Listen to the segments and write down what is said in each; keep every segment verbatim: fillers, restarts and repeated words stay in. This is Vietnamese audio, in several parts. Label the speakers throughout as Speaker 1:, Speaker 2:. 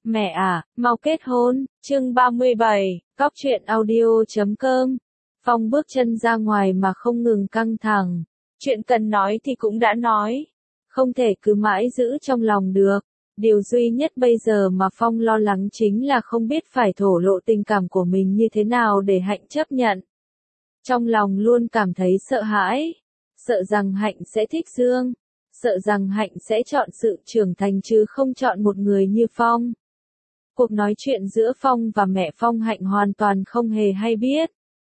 Speaker 1: Mẹ à, mau kết hôn, chương ba mươi bảy, cóc truyện audio chấm com. Phong bước chân ra ngoài mà không ngừng căng thẳng. Chuyện cần nói thì cũng đã nói. Không thể cứ mãi giữ trong lòng được. Điều duy nhất bây giờ mà Phong lo lắng chính là không biết phải thổ lộ tình cảm của mình như thế nào để Hạnh chấp nhận. Trong lòng luôn cảm thấy sợ hãi. Sợ rằng Hạnh sẽ thích Dương. Sợ rằng Hạnh sẽ chọn sự trưởng thành chứ không chọn một người như Phong. Cuộc nói chuyện giữa Phong và mẹ Phong Hạnh hoàn toàn không hề hay biết.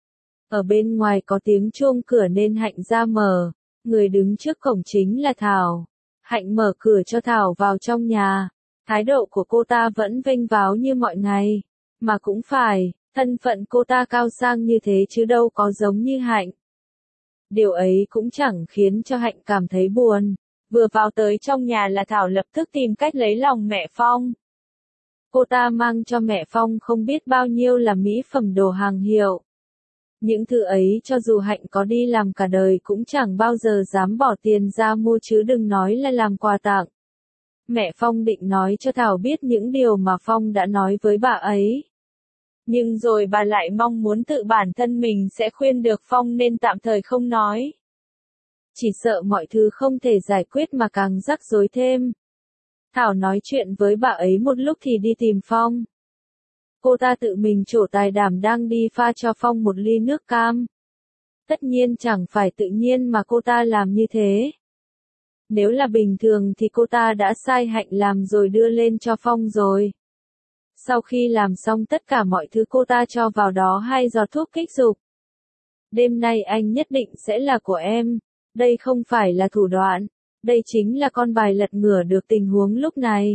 Speaker 1: Ở bên ngoài có tiếng chuông cửa nên Hạnh ra mở. Người đứng trước cổng chính là Thảo. Hạnh mở cửa cho Thảo vào trong nhà. Thái độ của cô ta vẫn vênh váo như mọi ngày. Mà cũng phải, thân phận cô ta cao sang như thế chứ đâu có giống như Hạnh. Điều ấy cũng chẳng khiến cho Hạnh cảm thấy buồn. Vừa vào tới trong nhà là Thảo lập tức tìm cách lấy lòng mẹ Phong. Cô ta mang cho mẹ Phong không biết bao nhiêu là mỹ phẩm đồ hàng hiệu. Những thứ ấy cho dù Hạnh có đi làm cả đời cũng chẳng bao giờ dám bỏ tiền ra mua chứ đừng nói là làm quà tặng. Mẹ Phong định nói cho Thảo biết những điều mà Phong đã nói với bà ấy. Nhưng rồi bà lại mong muốn tự bản thân mình sẽ khuyên được Phong nên tạm thời không nói. Chỉ sợ mọi thứ không thể giải quyết mà càng rắc rối thêm. Thảo nói chuyện với bà ấy một lúc thì đi tìm Phong. Cô ta tự mình trổ tài đảm đang đi pha cho Phong một ly nước cam. Tất nhiên chẳng phải tự nhiên mà cô ta làm như thế. Nếu là bình thường thì cô ta đã sai Hạnh làm rồi đưa lên cho Phong rồi. Sau khi làm xong tất cả mọi thứ cô ta cho vào đó hai giọt thuốc kích dục. Đêm nay anh nhất định sẽ là của em. Đây không phải là thủ đoạn. Đây chính là con bài lật ngửa được tình huống lúc này.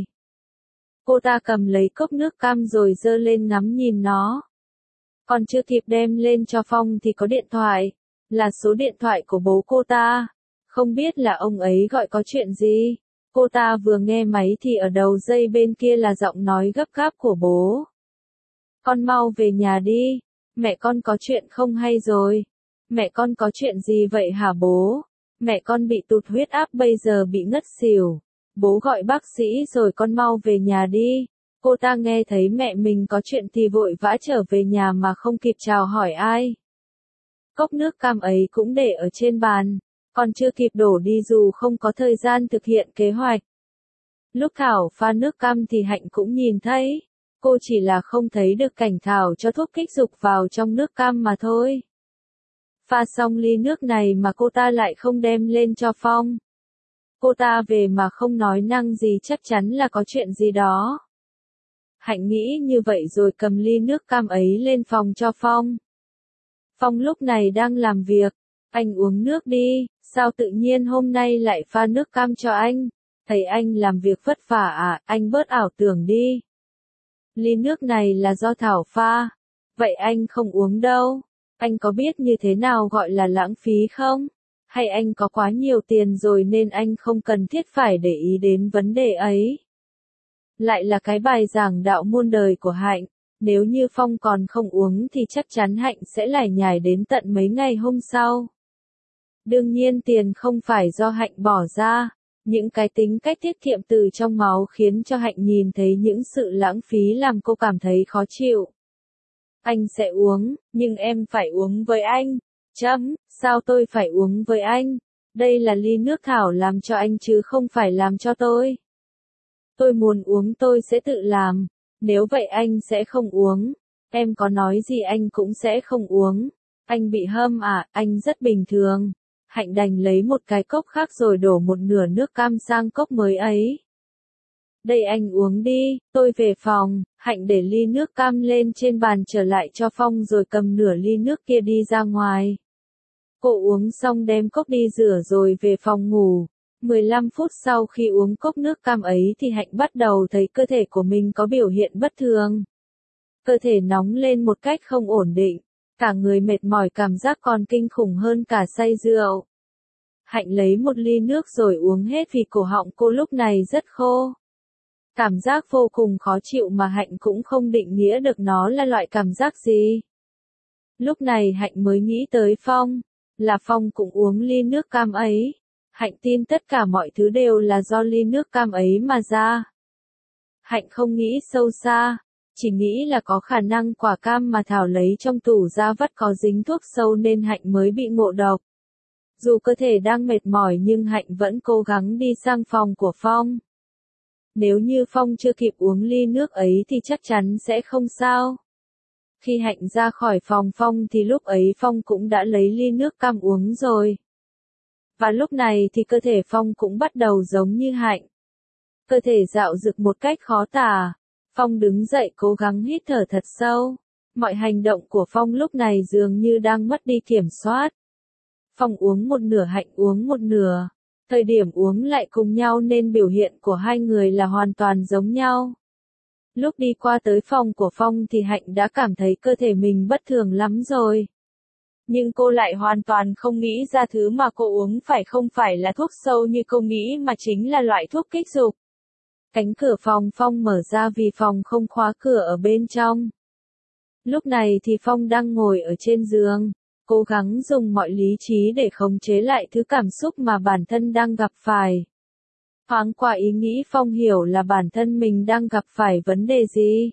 Speaker 1: Cô ta cầm lấy cốc nước cam rồi giơ lên ngắm nhìn nó. Còn chưa kịp đem lên cho Phong thì có điện thoại. Là số điện thoại của bố cô ta. Không biết là ông ấy gọi có chuyện gì. Cô ta vừa nghe máy thì ở đầu dây bên kia là giọng nói gấp gáp của bố. Con mau về nhà đi. Mẹ con có chuyện không hay rồi. Mẹ con có chuyện gì vậy hả bố? Mẹ con bị tụt huyết áp bây giờ bị ngất xỉu. Bố gọi bác sĩ rồi con mau về nhà đi. Cô ta nghe thấy mẹ mình có chuyện thì vội vã trở về nhà mà không kịp chào hỏi ai. Cốc nước cam ấy cũng để ở trên bàn. Còn chưa kịp đổ đi dù không có thời gian thực hiện kế hoạch. Lúc Thảo pha nước cam thì Hạnh cũng nhìn thấy. Cô chỉ là không thấy được cảnh Thảo cho thuốc kích dục vào trong nước cam mà thôi. Pha xong ly nước này mà cô ta lại không đem lên cho Phong. Cô ta về mà không nói năng gì chắc chắn là có chuyện gì đó. Hạnh nghĩ như vậy rồi cầm ly nước cam ấy lên phòng cho Phong. Phong lúc này đang làm việc. Anh uống nước đi, sao tự nhiên hôm nay lại pha nước cam cho anh? Thấy anh làm việc vất vả à, anh bớt ảo tưởng đi. Ly nước này là do Thảo pha. Vậy anh không uống đâu. Anh có biết như thế nào gọi là lãng phí không? Hay anh có quá nhiều tiền rồi nên anh không cần thiết phải để ý đến vấn đề ấy? Lại là cái bài giảng đạo muôn đời của Hạnh. Nếu như Phong còn không uống thì chắc chắn Hạnh sẽ lải nhải đến tận mấy ngày hôm sau. Đương nhiên tiền không phải do Hạnh bỏ ra. Những cái tính cách tiết kiệm từ trong máu khiến cho Hạnh nhìn thấy những sự lãng phí làm cô cảm thấy khó chịu. Anh sẽ uống, nhưng em phải uống với anh. Chấm, sao tôi phải uống với anh? Đây là ly nước Thảo làm cho anh chứ không phải làm cho tôi. Tôi muốn uống tôi sẽ tự làm. Nếu vậy anh sẽ không uống. Em có nói gì anh cũng sẽ không uống. Anh bị hâm à, anh rất bình thường. Hạnh đành lấy một cái cốc khác rồi đổ một nửa nước cam sang cốc mới ấy. Đây anh uống đi, tôi về phòng. Hạnh để ly nước cam lên trên bàn trở lại cho Phong rồi cầm nửa ly nước kia đi ra ngoài. Cô uống xong đem cốc đi rửa rồi về phòng ngủ. mười lăm phút sau khi uống cốc nước cam ấy thì Hạnh bắt đầu thấy cơ thể của mình có biểu hiện bất thường. Cơ thể nóng lên một cách không ổn định. Cả người mệt mỏi cảm giác còn kinh khủng hơn cả say rượu. Hạnh lấy một ly nước rồi uống hết vì cổ họng cô lúc này rất khô. Cảm giác vô cùng khó chịu mà Hạnh cũng không định nghĩa được nó là loại cảm giác gì. Lúc này Hạnh mới nghĩ tới Phong. Là Phong cũng uống ly nước cam ấy. Hạnh tin tất cả mọi thứ đều là do ly nước cam ấy mà ra. Hạnh không nghĩ sâu xa, chỉ nghĩ là có khả năng quả cam mà Thảo lấy trong tủ ra vắt có dính thuốc sâu nên Hạnh mới bị ngộ độc. Dù cơ thể đang mệt mỏi nhưng Hạnh vẫn cố gắng đi sang phòng của Phong. Nếu như Phong chưa kịp uống ly nước ấy thì chắc chắn sẽ không sao. Khi Hạnh ra khỏi phòng Phong thì lúc ấy Phong cũng đã lấy ly nước cam uống rồi. Và lúc này thì cơ thể Phong cũng bắt đầu giống như Hạnh. Cơ thể dạo dực một cách khó tả. Phong đứng dậy cố gắng hít thở thật sâu. Mọi hành động của Phong lúc này dường như đang mất đi kiểm soát. Phong uống một nửa, Hạnh uống một nửa. Thời điểm uống lại cùng nhau nên biểu hiện của hai người là hoàn toàn giống nhau. Lúc đi qua tới phòng của Phong thì Hạnh đã cảm thấy cơ thể mình bất thường lắm rồi. Nhưng cô lại hoàn toàn không nghĩ ra thứ mà cô uống phải không phải là thuốc sâu như cô nghĩ mà chính là loại thuốc kích dục. Cánh cửa phòng Phong mở ra vì phòng không khóa cửa ở bên trong. Lúc này thì Phong đang ngồi ở trên giường, cố gắng dùng mọi lý trí để khống chế lại thứ cảm xúc mà bản thân đang gặp phải. Thoáng qua ý nghĩ Phong hiểu là bản thân mình đang gặp phải vấn đề gì.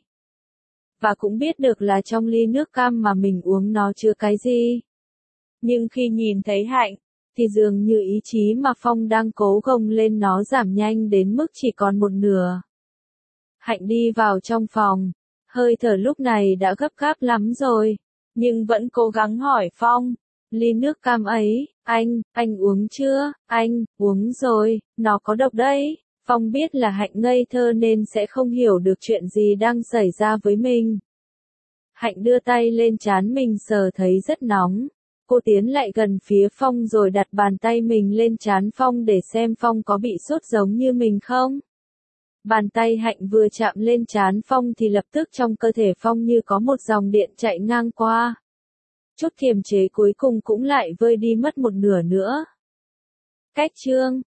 Speaker 1: Và cũng biết được là trong ly nước cam mà mình uống nó chứa cái gì. Nhưng khi nhìn thấy Hạnh, thì dường như ý chí mà Phong đang cố gồng lên nó giảm nhanh đến mức chỉ còn một nửa. Hạnh đi vào trong phòng, hơi thở lúc này đã gấp gáp lắm rồi, nhưng vẫn cố gắng hỏi Phong, ly nước cam ấy, anh, anh uống chưa, anh, uống rồi, nó có độc đấy. Phong biết là Hạnh ngây thơ nên sẽ không hiểu được chuyện gì đang xảy ra với mình. Hạnh đưa tay lên trán mình sờ thấy rất nóng. Cô tiến lại gần phía Phong rồi đặt bàn tay mình lên trán Phong để xem Phong có bị sốt giống như mình không. Bàn tay Hạnh vừa chạm lên trán Phong thì lập tức trong cơ thể Phong như có một dòng điện chạy ngang qua. Chút kiềm chế cuối cùng cũng lại vơi đi mất một nửa nữa. Cách chương